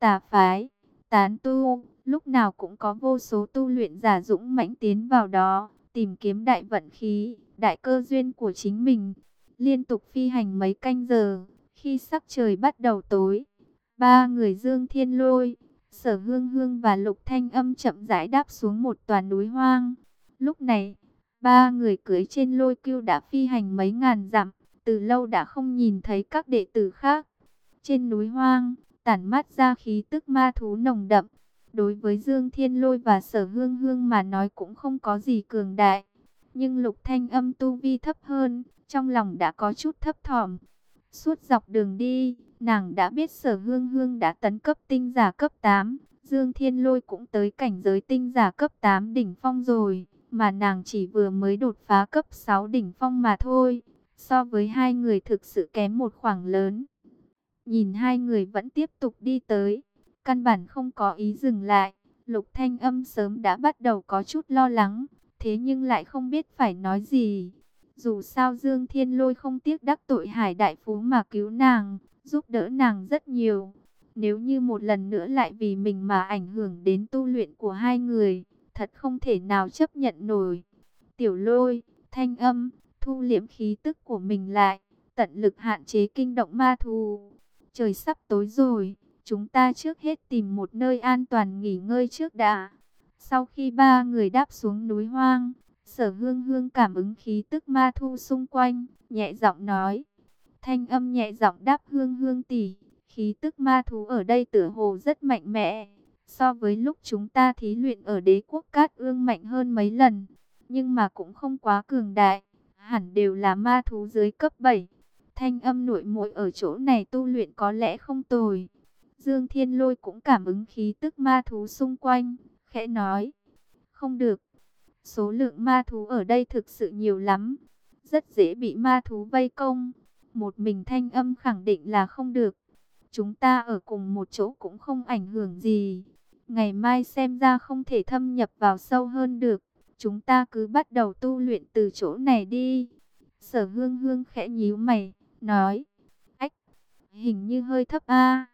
tà phái, tán tu, lúc nào cũng có vô số tu luyện giả dũng mãnh tiến vào đó, tìm kiếm đại vận khí, đại cơ duyên của chính mình. Liên tục phi hành mấy canh giờ, khi sắc trời bắt đầu tối, ba người Dương Thiên Lôi, Sở Hương Hương và Lục Thanh Âm chậm rãi đáp xuống một tòa núi hoang. Lúc này, ba người cưỡi trên lôi cưu đã phi hành mấy ngàn dặm, từ lâu đã không nhìn thấy các đệ tử khác. Trên núi hoang, tản mát ra khí tức ma thú nồng đậm. Đối với Dương Thiên Lôi và Sở Hương Hương mà nói cũng không có gì cường đại. Nhưng Lục Thanh Âm tu vi thấp hơn, trong lòng đã có chút thấp thỏm. Suốt dọc đường đi, nàng đã biết Sở Hương Hương đã tấn cấp tinh giả cấp tám. Dương Thiên Lôi cũng tới cảnh giới tinh giả cấp tám đỉnh phong rồi, mà nàng chỉ vừa mới đột phá cấp sáu đỉnh phong mà thôi. So với hai người thực sự kém một khoảng lớn. Nhìn hai người vẫn tiếp tục đi tới, căn bản không có ý dừng lại. Lục Thanh Âm sớm đã bắt đầu có chút lo lắng, thế nhưng lại không biết phải nói gì. Dù sao Dương Thiên Lôi không tiếc đắc tội Hải Đại Phú mà cứu nàng, giúp đỡ nàng rất nhiều. Nếu như một lần nữa lại vì mình mà ảnh hưởng đến tu luyện của hai người, thật không thể nào chấp nhận nổi. Tiểu Lôi, Thanh Âm, thu liễm khí tức của mình lại, tận lực hạn chế kinh động ma thú. Trời sắp tối rồi, chúng ta trước hết tìm một nơi an toàn nghỉ ngơi trước đã. Sau khi ba người đáp xuống núi hoang, Sở Hương Hương cảm ứng khí tức ma thu xung quanh, nhẹ giọng nói. Thanh Âm nhẹ giọng đáp Hương Hương tỷ, khí tức ma thú ở đây tựa hồ rất mạnh mẽ. So với lúc chúng ta thí luyện ở Đế quốc Cát Ương mạnh hơn mấy lần, nhưng mà cũng không quá cường đại, hẳn đều là ma thú dưới cấp bảy. Thanh Âm nội muội ở chỗ này tu luyện có lẽ không tồi. Dương Thiên Lôi cũng cảm ứng khí tức ma thú xung quanh, khẽ nói. Không được, số lượng ma thú ở đây thực sự nhiều lắm, rất dễ bị ma thú vây công. Một mình Thanh Âm khẳng định là không được. Chúng ta ở cùng một chỗ cũng không ảnh hưởng gì. Ngày mai xem ra không thể thâm nhập vào sâu hơn được. Chúng ta cứ bắt đầu tu luyện từ chỗ này đi. Sở Hương Hương khẽ nhíu mày, nói. Ách, hình như hơi thấp a.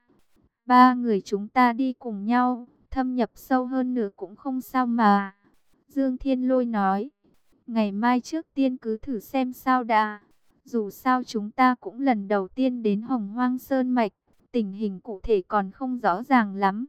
Ba người chúng ta đi cùng nhau, thâm nhập sâu hơn nữa cũng không sao mà. Dương Thiên Lôi nói. Ngày mai trước tiên cứ thử xem sao đã. Dù sao chúng ta cũng lần đầu tiên đến Hồng Hoang Sơn Mạch, tình hình cụ thể còn không rõ ràng lắm.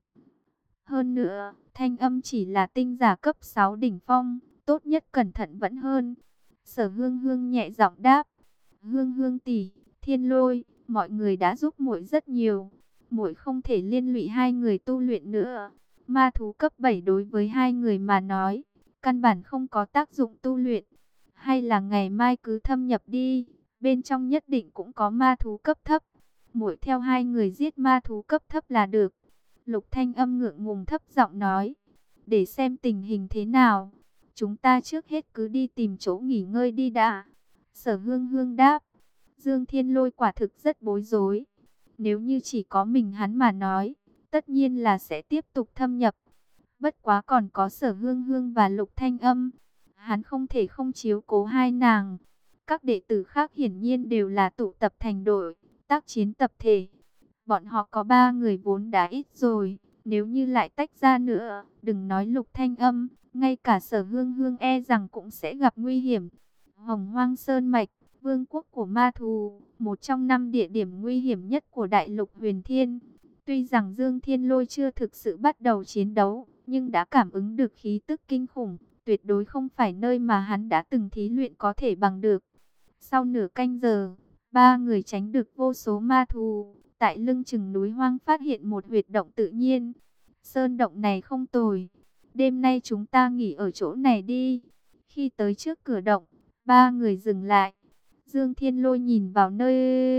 Hơn nữa, Thanh Âm chỉ là tinh giả cấp sáu đỉnh phong, tốt nhất cẩn thận vẫn hơn. Sở Hương Hương nhẹ giọng đáp. Hương Hương tỷ, Thiên Lôi, mọi người đã giúp muội rất nhiều. Muội không thể liên lụy hai người tu luyện nữa. Ma thú cấp bảy đối với hai người mà nói, căn bản không có tác dụng tu luyện. Hay là ngày mai cứ thâm nhập đi, bên trong nhất định cũng có ma thú cấp thấp. Muội theo hai người giết ma thú cấp thấp là được. Lục Thanh Âm ngượng ngùng thấp giọng nói. Để xem tình hình thế nào, chúng ta trước hết cứ đi tìm chỗ nghỉ ngơi đi đã. Sở Hương Hương đáp. Dương Thiên Lôi quả thực rất bối rối. Nếu như chỉ có mình hắn mà nói, tất nhiên là sẽ tiếp tục thâm nhập. Bất quá còn có Sở Hương Hương và Lục Thanh Âm, hắn không thể không chiếu cố hai nàng. Các đệ tử khác hiển nhiên đều là tụ tập thành đội, tác chiến tập thể. Bọn họ có ba người vốn đã ít rồi, nếu như lại tách ra nữa, đừng nói Lục Thanh Âm, ngay cả Sở Hương Hương e rằng cũng sẽ gặp nguy hiểm. Hồng Hoang Sơn Mạch, vương quốc của ma thú, một trong năm địa điểm nguy hiểm nhất của đại lục Huyền Thiên. Tuy rằng Dương Thiên Lôi chưa thực sự bắt đầu chiến đấu, nhưng đã cảm ứng được khí tức kinh khủng, tuyệt đối không phải nơi mà hắn đã từng thí luyện có thể bằng được. Sau nửa canh giờ, ba người tránh được vô số ma thú, tại lưng chừng núi hoang phát hiện một huyệt động tự nhiên. Sơn động này không tồi, đêm nay chúng ta nghỉ ở chỗ này đi. Khi tới trước cửa động, ba người dừng lại. Dương Thiên Lôi nhìn vào nơi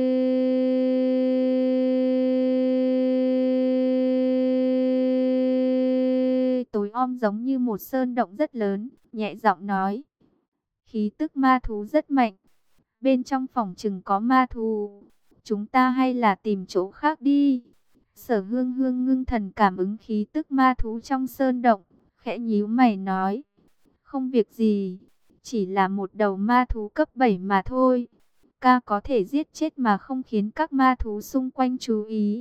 tối om giống như một sơn động rất lớn, nhẹ giọng nói. Khí tức ma thú rất mạnh. Bên trong phòng chừng có ma thú. Chúng ta hay là tìm chỗ khác đi. Sở Hương Hương ngưng thần cảm ứng khí tức ma thú trong sơn động, khẽ nhíu mày nói. Không việc gì, chỉ là một đầu ma thú cấp bảy mà thôi. Ca có thể giết chết mà không khiến các ma thú xung quanh chú ý.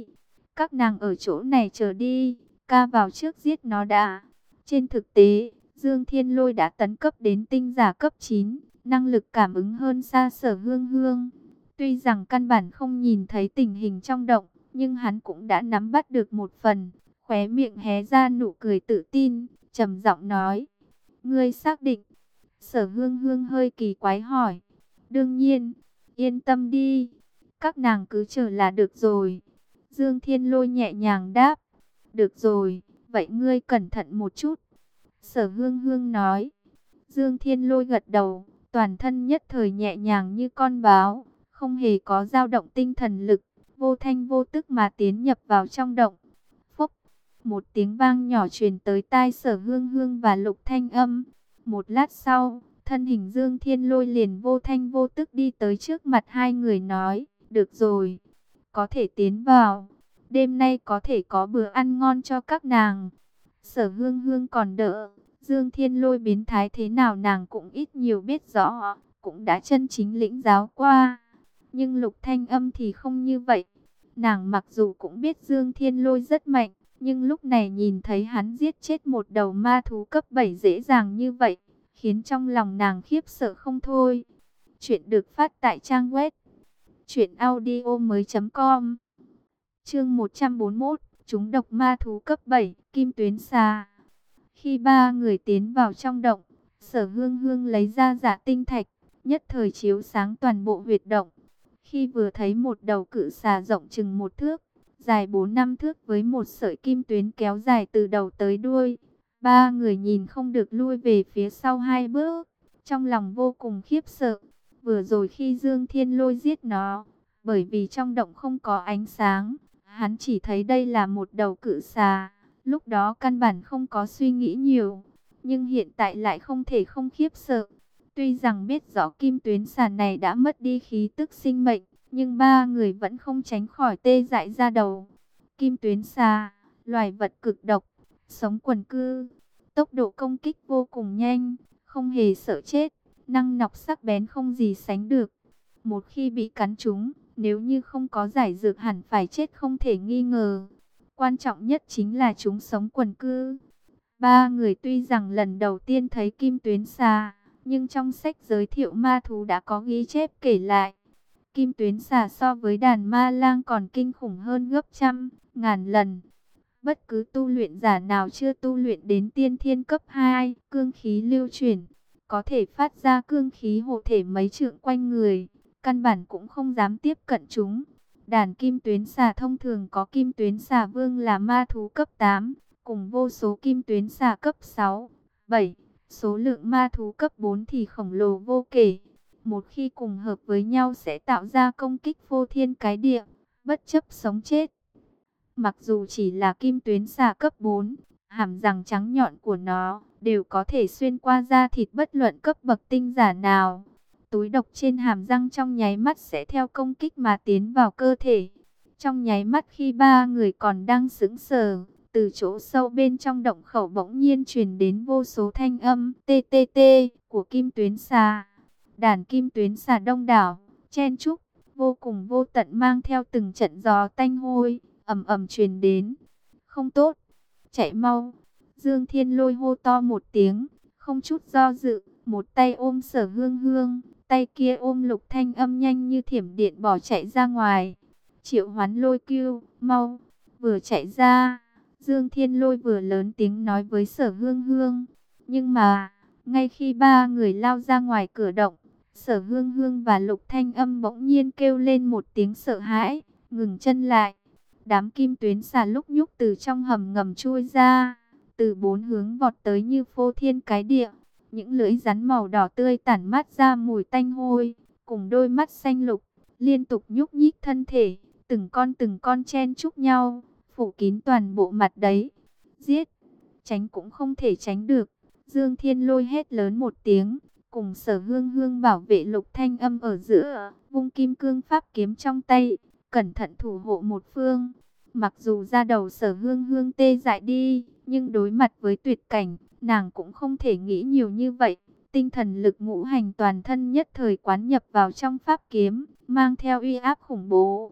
Các nàng ở chỗ này chờ đi, ca vào trước giết nó đã. Trên thực tế, Dương Thiên Lôi đã tấn cấp đến tinh giả cấp chín, năng lực cảm ứng hơn xa Sở Hương Hương. Tuy rằng căn bản không nhìn thấy tình hình trong động, nhưng hắn cũng đã nắm bắt được một phần, khóe miệng hé ra nụ cười tự tin, trầm giọng nói: "Ngươi xác định?" Sở Hương Hương hơi kỳ quái hỏi. "Đương nhiên, yên tâm đi, các nàng cứ chờ là được rồi." Dương Thiên Lôi nhẹ nhàng đáp. "Được rồi, vậy ngươi cẩn thận một chút." Sở Hương Hương nói. Dương Thiên Lôi gật đầu, toàn thân nhất thời nhẹ nhàng như con báo, không hề có dao động tinh thần lực, vô thanh vô tức mà tiến nhập vào trong động. Phốc, một tiếng vang nhỏ truyền tới tai Sở Hương Hương và Lục Thanh Âm. Một lát sau, thân hình Dương Thiên Lôi liền vô thanh vô tức đi tới trước mặt hai người nói: "Được rồi, có thể tiến vào. Đêm nay có thể có bữa ăn ngon cho các nàng." Sở Hương Hương còn đỡ, Dương Thiên Lôi biến thái thế nào nàng cũng ít nhiều biết rõ, cũng đã chân chính lĩnh giáo qua. Nhưng Lục Thanh Âm thì không như vậy. Nàng mặc dù cũng biết Dương Thiên Lôi rất mạnh, nhưng lúc này nhìn thấy hắn giết chết một đầu ma thú cấp bảy dễ dàng như vậy, khiến trong lòng nàng khiếp sợ không thôi. Chuyện được phát tại trang web truyện audio mới chấm com. Chương một trăm bốn mươi mốt, chúng độc ma thú cấp bảy, Kim Tuyến Xà. Khi ba người tiến vào trong động, Sở Hương Hương lấy ra Dạ Tinh Thạch, nhất thời chiếu sáng toàn bộ huyệt động. Khi vừa thấy một đầu cự xà rộng chừng một thước, dài bốn năm thước với một sợi kim tuyến kéo dài từ đầu tới đuôi, ba người nhìn không được lui về phía sau hai bước, trong lòng vô cùng khiếp sợ. Vừa rồi khi Dương Thiên Lôi giết nó, bởi vì trong động không có ánh sáng, hắn chỉ thấy đây là một đầu cự xà, lúc đó căn bản không có suy nghĩ nhiều, nhưng hiện tại lại không thể không khiếp sợ. Tuy rằng biết rõ kim tuyến xà này đã mất đi khí tức sinh mệnh, nhưng ba người vẫn không tránh khỏi tê dại ra đầu. Kim tuyến xà, loài vật cực độc, sống quần cư, tốc độ công kích vô cùng nhanh, không hề sợ chết, năng nọc sắc bén không gì sánh được. Một khi bị cắn trúng, nếu như không có giải dược hẳn phải chết không thể nghi ngờ. Quan trọng nhất chính là chúng sống quần cư. Ba người tuy rằng lần đầu tiên thấy kim tuyến xà, nhưng trong sách giới thiệu ma thú đã có ghi chép kể lại. Kim tuyến xà so với đàn ma lang còn kinh khủng hơn gấp trăm, ngàn lần. Bất cứ tu luyện giả nào chưa tu luyện đến tiên thiên cấp hai, cương khí lưu chuyển, có thể phát ra cương khí hộ thể mấy trượng quanh người, căn bản cũng không dám tiếp cận chúng. Đàn kim tuyến xà thông thường có kim tuyến xà vương là ma thú cấp tám, cùng vô số kim tuyến xà cấp sáu, bảy. Số lượng ma thú cấp bốn thì khổng lồ vô kể. Một khi cùng hợp với nhau sẽ tạo ra công kích phô thiên cái địa, bất chấp sống chết. Mặc dù chỉ là kim tuyến xà cấp bốn, hàm răng trắng nhọn của nó đều có thể xuyên qua da thịt bất luận cấp bậc tinh giả nào. Túi độc trên hàm răng trong nháy mắt sẽ theo công kích mà tiến vào cơ thể. Trong nháy mắt khi ba người còn đang sững sờ, từ chỗ sâu bên trong động khẩu bỗng nhiên truyền đến vô số thanh âm tê tê tê của kim tuyến xà. Đàn kim tuyến xà đông đảo, chen chúc, vô cùng vô tận mang theo từng trận gió tanh hôi, ầm ầm truyền đến. Không tốt, chạy mau. Dương Thiên Lôi hô to một tiếng, không chút do dự, một tay ôm Sở Hương Hương, tay kia ôm Lục Thanh Âm nhanh như thiểm điện bỏ chạy ra ngoài. Triệu Hoán Lôi Cưu, mau. Vừa chạy ra, Dương Thiên Lôi vừa lớn tiếng nói với Sở Hương Hương. Nhưng mà, ngay khi ba người lao ra ngoài cửa động, Sở Hương Hương và Lục Thanh Âm bỗng nhiên kêu lên một tiếng sợ hãi, ngừng chân lại. Đám kim tuyến xà lúc nhúc từ trong hầm ngầm chui ra, từ bốn hướng vọt tới như phô thiên cái địa. Những lưỡi rắn màu đỏ tươi tản mát ra mùi tanh hôi, cùng đôi mắt xanh lục, liên tục nhúc nhích thân thể, từng con từng con chen chúc nhau, phủ kín toàn bộ mặt đấy. Giết, tránh cũng không thể tránh được. Dương Thiên Lôi hét lớn một tiếng, cùng Sở Hương Hương bảo vệ Lục Thanh Âm ở giữa, vung kim cương pháp kiếm trong tay, cẩn thận thủ hộ một phương. Mặc dù ra đầu Sở Hương Hương tê dại đi, nhưng đối mặt với tuyệt cảnh, nàng cũng không thể nghĩ nhiều như vậy. Tinh thần lực ngũ hành toàn thân nhất thời quán nhập vào trong pháp kiếm, mang theo uy áp khủng bố.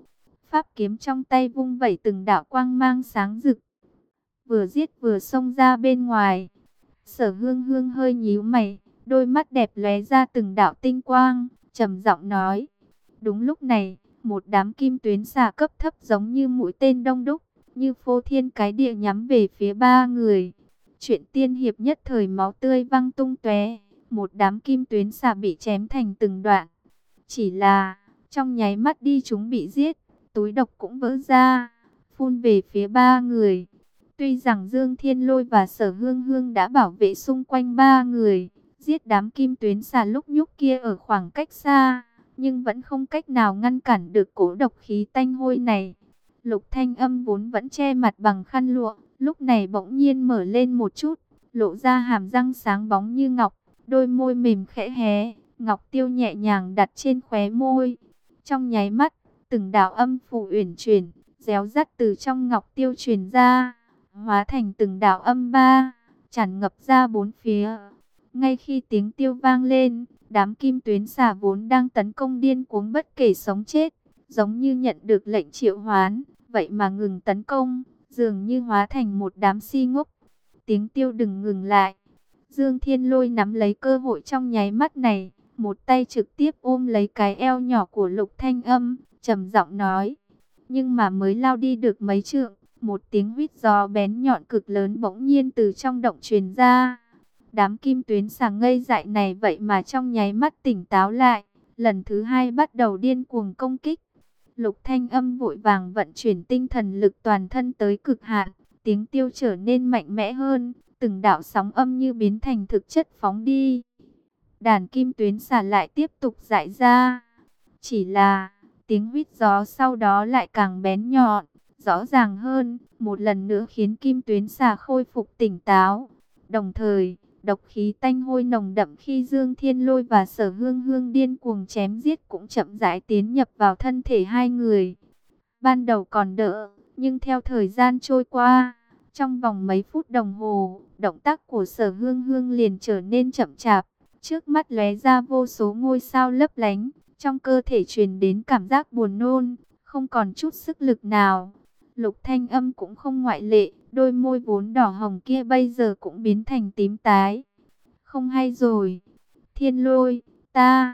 pháp kiếm trong tay vung vẩy từng đạo quang mang sáng rực, vừa giết vừa xông ra bên ngoài. Sở Hương Hương hơi nhíu mày, đôi mắt đẹp lóe ra từng đạo tinh quang, trầm giọng nói. Đúng lúc này, một đám kim tuyến xà cấp thấp giống như mũi tên đông đúc, như phô thiên cái địa nhắm về phía ba người. Chuyện tiên hiệp nhất thời máu tươi văng tung tóe, một đám kim tuyến xà bị chém thành từng đoạn. Chỉ là, trong nháy mắt đi chúng bị giết, túi độc cũng vỡ ra, phun về phía ba người. Tuy rằng Dương Thiên Lôi và Sở Hương Hương đã bảo vệ xung quanh ba người, giết đám kim tuyến xà lúc nhúc kia ở khoảng cách xa, nhưng vẫn không cách nào ngăn cản được cỗ độc khí tanh hôi này. Lục Thanh Âm vốn vẫn che mặt bằng khăn lụa, lúc này bỗng nhiên mở lên một chút, lộ ra hàm răng sáng bóng như ngọc, đôi môi mềm khẽ hé, ngọc tiêu nhẹ nhàng đặt trên khóe môi. Trong nháy mắt, từng đạo âm phù uyển chuyển, réo rắt từ trong ngọc tiêu truyền ra, hóa thành từng đạo âm ba, tràn ngập ra bốn phía. Ngay khi tiếng tiêu vang lên, đám kim tuyến xà vốn đang tấn công điên cuồng bất kể sống chết, giống như nhận được lệnh triệu hoán, vậy mà ngừng tấn công, dường như hóa thành một đám si ngốc. Tiếng tiêu đừng ngừng lại. Dương Thiên Lôi nắm lấy cơ hội trong nháy mắt này, một tay trực tiếp ôm lấy cái eo nhỏ của Lục Thanh Âm, trầm giọng nói. Nhưng mà mới lao đi được mấy trượng, một tiếng huýt gió bén nhọn cực lớn bỗng nhiên từ trong động truyền ra. Đám kim tuyến xà ngây dại này vậy mà trong nháy mắt tỉnh táo lại, lần thứ hai bắt đầu điên cuồng công kích. Lục Thanh Âm vội vàng vận chuyển tinh thần lực toàn thân tới cực hạn, tiếng tiêu trở nên mạnh mẽ hơn, từng đạo sóng âm như biến thành thực chất phóng đi. Đàn kim tuyến xà lại tiếp tục dại ra. Chỉ là, tiếng huýt gió sau đó lại càng bén nhọn, rõ ràng hơn, một lần nữa khiến kim tuyến xà khôi phục tỉnh táo. Đồng thời, độc khí tanh hôi nồng đậm khi Dương Thiên Lôi và Sở Hương Hương điên cuồng chém giết cũng chậm rãi tiến nhập vào thân thể hai người. Ban đầu còn đỡ, nhưng theo thời gian trôi qua, trong vòng mấy phút đồng hồ, động tác của Sở Hương Hương liền trở nên chậm chạp, trước mắt lóe ra vô số ngôi sao lấp lánh, trong cơ thể truyền đến cảm giác buồn nôn, không còn chút sức lực nào. Lục Thanh Âm cũng không ngoại lệ, đôi môi vốn đỏ hồng kia bây giờ cũng biến thành tím tái. Không hay rồi. Thiên Lôi, ta.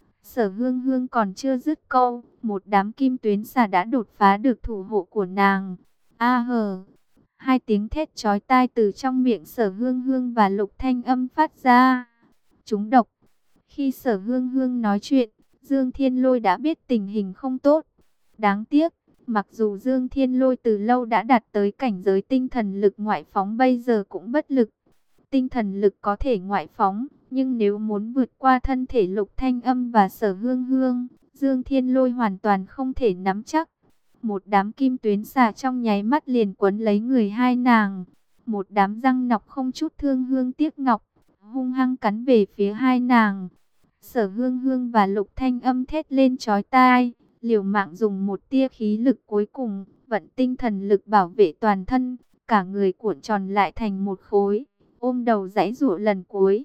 Sở Hương Hương còn chưa dứt câu, một đám kim tuyến xà đã đột phá được thủ hộ của nàng. A hờ. Hai tiếng thét chói tai từ trong miệng Sở Hương Hương và Lục Thanh Âm phát ra. Chúng độc. Khi Sở Hương Hương nói chuyện, Dương Thiên Lôi đã biết tình hình không tốt. Đáng tiếc, mặc dù Dương Thiên Lôi từ lâu đã đạt tới cảnh giới tinh thần lực ngoại phóng, bây giờ cũng bất lực. Tinh thần lực có thể ngoại phóng, nhưng nếu muốn vượt qua thân thể Lục Thanh Âm và Sở Hương Hương, Dương Thiên Lôi hoàn toàn không thể nắm chắc. Một đám kim tuyến xà trong nháy mắt liền quấn lấy người hai nàng. Một đám răng nọc không chút thương hương tiếc ngọc, hung hăng cắn về phía hai nàng. Sở Hương Hương và Lục Thanh Âm thét lên chói tai, liều mạng dùng một tia khí lực cuối cùng, vận tinh thần lực bảo vệ toàn thân, cả người cuộn tròn lại thành một khối, ôm đầu giãy giụa lần cuối.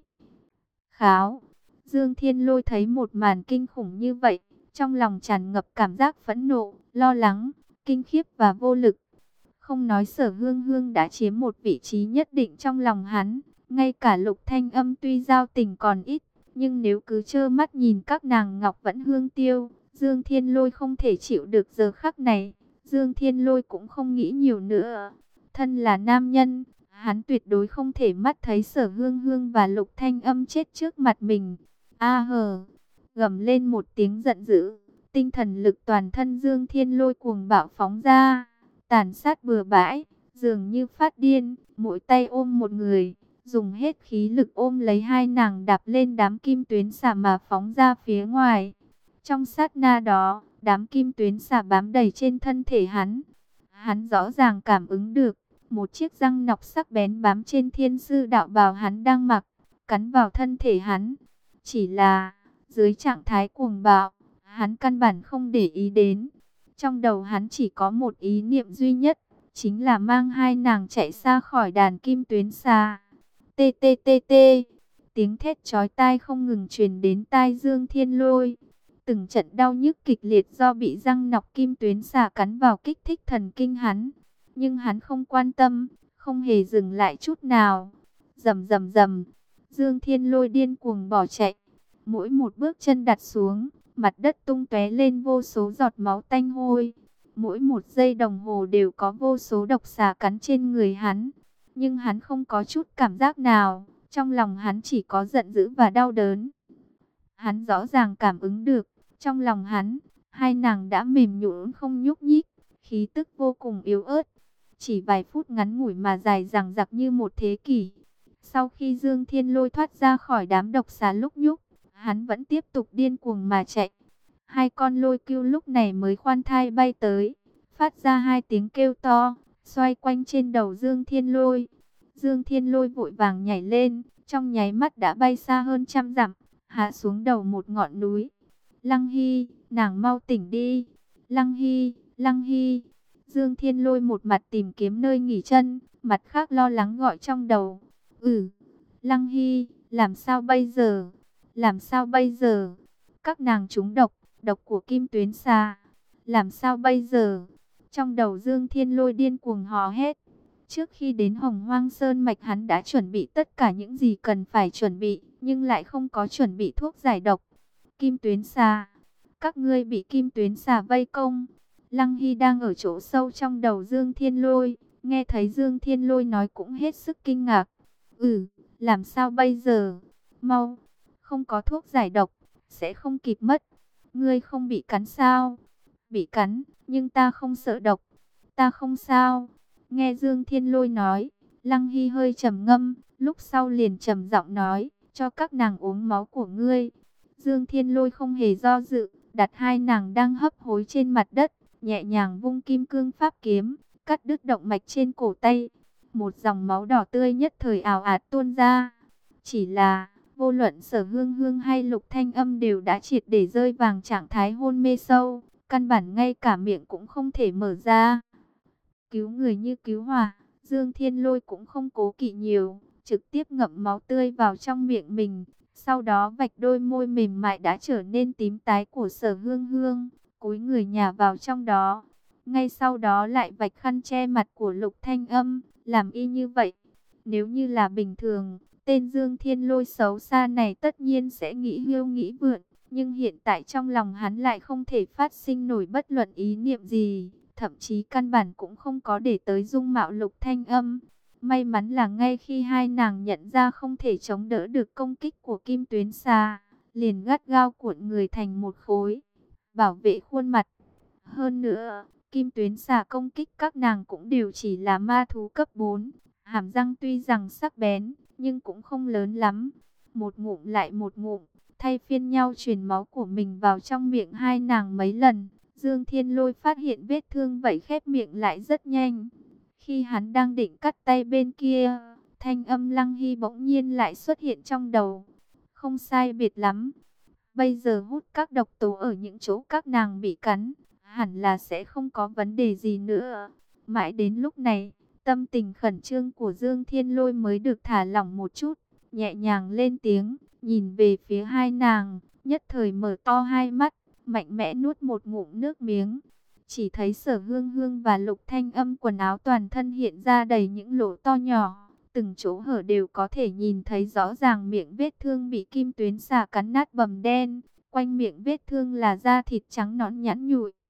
Kháo. Dương Thiên Lôi thấy một màn kinh khủng như vậy, trong lòng tràn ngập cảm giác phẫn nộ, lo lắng, kinh khiếp và vô lực. Không nói Sở Hương Hương đã chiếm một vị trí nhất định trong lòng hắn, ngay cả Lục Thanh Âm tuy giao tình còn ít, nhưng nếu cứ trơ mắt nhìn các nàng ngọc vẫn hương tiêu, Dương Thiên Lôi không thể chịu được giờ khắc này. Dương Thiên Lôi cũng không nghĩ nhiều nữa. Thân là nam nhân, hắn tuyệt đối không thể mắt thấy Sở Hương Hương và Lục Thanh Âm chết trước mặt mình. A hờ, gầm lên một tiếng giận dữ, tinh thần lực toàn thân Dương Thiên Lôi cuồng bạo phóng ra, tàn sát bừa bãi, dường như phát điên, mỗi tay ôm một người, dùng hết khí lực ôm lấy hai nàng đạp lên đám kim tuyến xà mà phóng ra phía ngoài. Trong sát na đó, đám kim tuyến xà bám đầy trên thân thể hắn. Hắn rõ ràng cảm ứng được, một chiếc răng nọc sắc bén bám trên thiên sư đạo bào hắn đang mặc, cắn vào thân thể hắn. Chỉ là, dưới trạng thái cuồng bạo, hắn căn bản không để ý đến. Trong đầu hắn chỉ có một ý niệm duy nhất, chính là mang hai nàng chạy xa khỏi đàn kim tuyến xà. Tê tê tê tê, tiếng thét chói tai không ngừng truyền đến tai Dương Thiên Lôi. từng trận đau nhức kịch liệt do bị răng nọc kim tuyến xà cắn vào kích thích thần kinh hắn. Nhưng hắn không quan tâm, không hề dừng lại chút nào. Rầm rầm rầm, Dương Thiên Lôi điên cuồng bỏ chạy. Mỗi một bước chân đặt xuống, mặt đất tung tóe lên vô số giọt máu tanh hôi. Mỗi một giây đồng hồ đều có vô số độc xà cắn trên người hắn. Nhưng hắn không có chút cảm giác nào, trong lòng hắn chỉ có giận dữ và đau đớn. Hắn rõ ràng cảm ứng được, trong lòng hắn, hai nàng đã mềm nhũn không nhúc nhích, khí tức vô cùng yếu ớt. Chỉ vài phút ngắn ngủi mà dài dằng dặc như một thế kỷ. Sau khi Dương Thiên Lôi thoát ra khỏi đám độc xà lúc nhúc, hắn vẫn tiếp tục điên cuồng mà chạy. Hai con lôi cừu lúc này mới khoan thai bay tới, phát ra hai tiếng kêu to, xoay quanh trên đầu Dương Thiên Lôi. Dương Thiên Lôi vội vàng nhảy lên, trong nháy mắt đã bay xa hơn trăm dặm, hạ xuống đầu một ngọn núi. Lăng Hy, nàng mau tỉnh đi. Lăng Hy, Lăng Hy. Dương Thiên Lôi một mặt tìm kiếm nơi nghỉ chân, mặt khác lo lắng gọi trong đầu. Ừ, Lăng Hy, làm sao bây giờ? Làm sao bây giờ? Các nàng trúng độc, độc của kim tuyến xà. Làm sao bây giờ? Trong đầu Dương Thiên Lôi điên cuồng hò hét. Trước khi đến Hồng Hoang Sơn Mạch hắn đã chuẩn bị tất cả những gì cần phải chuẩn bị, nhưng lại không có chuẩn bị thuốc giải độc. Kim tuyến xà, các ngươi bị kim tuyến xà vây công. Lăng Hy đang ở chỗ sâu trong đầu Dương Thiên Lôi, nghe thấy Dương Thiên Lôi nói cũng hết sức kinh ngạc. Ừ, làm sao bây giờ? Mau, không có thuốc giải độc, sẽ không kịp mất. Ngươi không bị cắn sao? Bị cắn, nhưng ta không sợ độc. Ta không sao. Nghe Dương Thiên Lôi nói, Lăng Hy hơi trầm ngâm, lúc sau liền trầm giọng nói, cho các nàng uống máu của ngươi. Dương Thiên Lôi không hề do dự, đặt hai nàng đang hấp hối trên mặt đất, nhẹ nhàng vung kim cương pháp kiếm, cắt đứt động mạch trên cổ tay. Một dòng máu đỏ tươi nhất thời ào ạt tuôn ra. Chỉ là, vô luận Sở Hương Hương hay Lục Thanh Âm đều đã triệt để rơi vào trạng thái hôn mê sâu, căn bản ngay cả miệng cũng không thể mở ra. Cứu người như cứu hỏa, Dương Thiên Lôi cũng không cố kỵ nhiều, trực tiếp ngậm máu tươi vào trong miệng mình. Sau đó vạch đôi môi mềm mại đã trở nên tím tái của Sở Hương Hương, cúi người nhả vào trong đó. Ngay sau đó lại vạch khăn che mặt của Lục Thanh Âm, làm y như vậy. Nếu như là bình thường, tên Dương Thiên Lôi xấu xa này tất nhiên sẽ nghĩ hiêu nghĩ vượn. Nhưng hiện tại trong lòng hắn lại không thể phát sinh nổi bất luận ý niệm gì. Thậm chí căn bản cũng không có để tới dung mạo Lục Thanh Âm. May mắn là ngay khi hai nàng nhận ra không thể chống đỡ được công kích của kim tuyến xà, liền gắt gao cuộn người thành một khối, bảo vệ khuôn mặt. Hơn nữa, kim tuyến xà công kích các nàng cũng đều chỉ là ma thú cấp bốn. Hàm răng tuy rằng sắc bén, nhưng cũng không lớn lắm. Một ngụm lại một ngụm, thay phiên nhau truyền máu của mình vào trong miệng hai nàng mấy lần. Dương Thiên Lôi phát hiện vết thương vảy khép miệng lại rất nhanh. Khi hắn đang định cắt tay bên kia, thanh âm Lăng Hy bỗng nhiên lại xuất hiện trong đầu. Không sai biệt lắm. Bây giờ hút các độc tố ở những chỗ các nàng bị cắn, hẳn là sẽ không có vấn đề gì nữa. Mãi đến lúc này, tâm tình khẩn trương của Dương Thiên Lôi mới được thả lỏng một chút, nhẹ nhàng lên tiếng, nhìn về phía hai nàng, nhất thời mở to hai mắt, mạnh mẽ nuốt một ngụm nước miếng. Chỉ thấy Sở Hương Hương và Lục Thanh Âm quần áo toàn thân hiện ra đầy những lỗ to nhỏ, từng chỗ hở đều có thể nhìn thấy rõ ràng miệng vết thương bị kim tuyến xà cắn nát bầm đen, quanh miệng vết thương là da thịt trắng nõn nhẵn nhụi.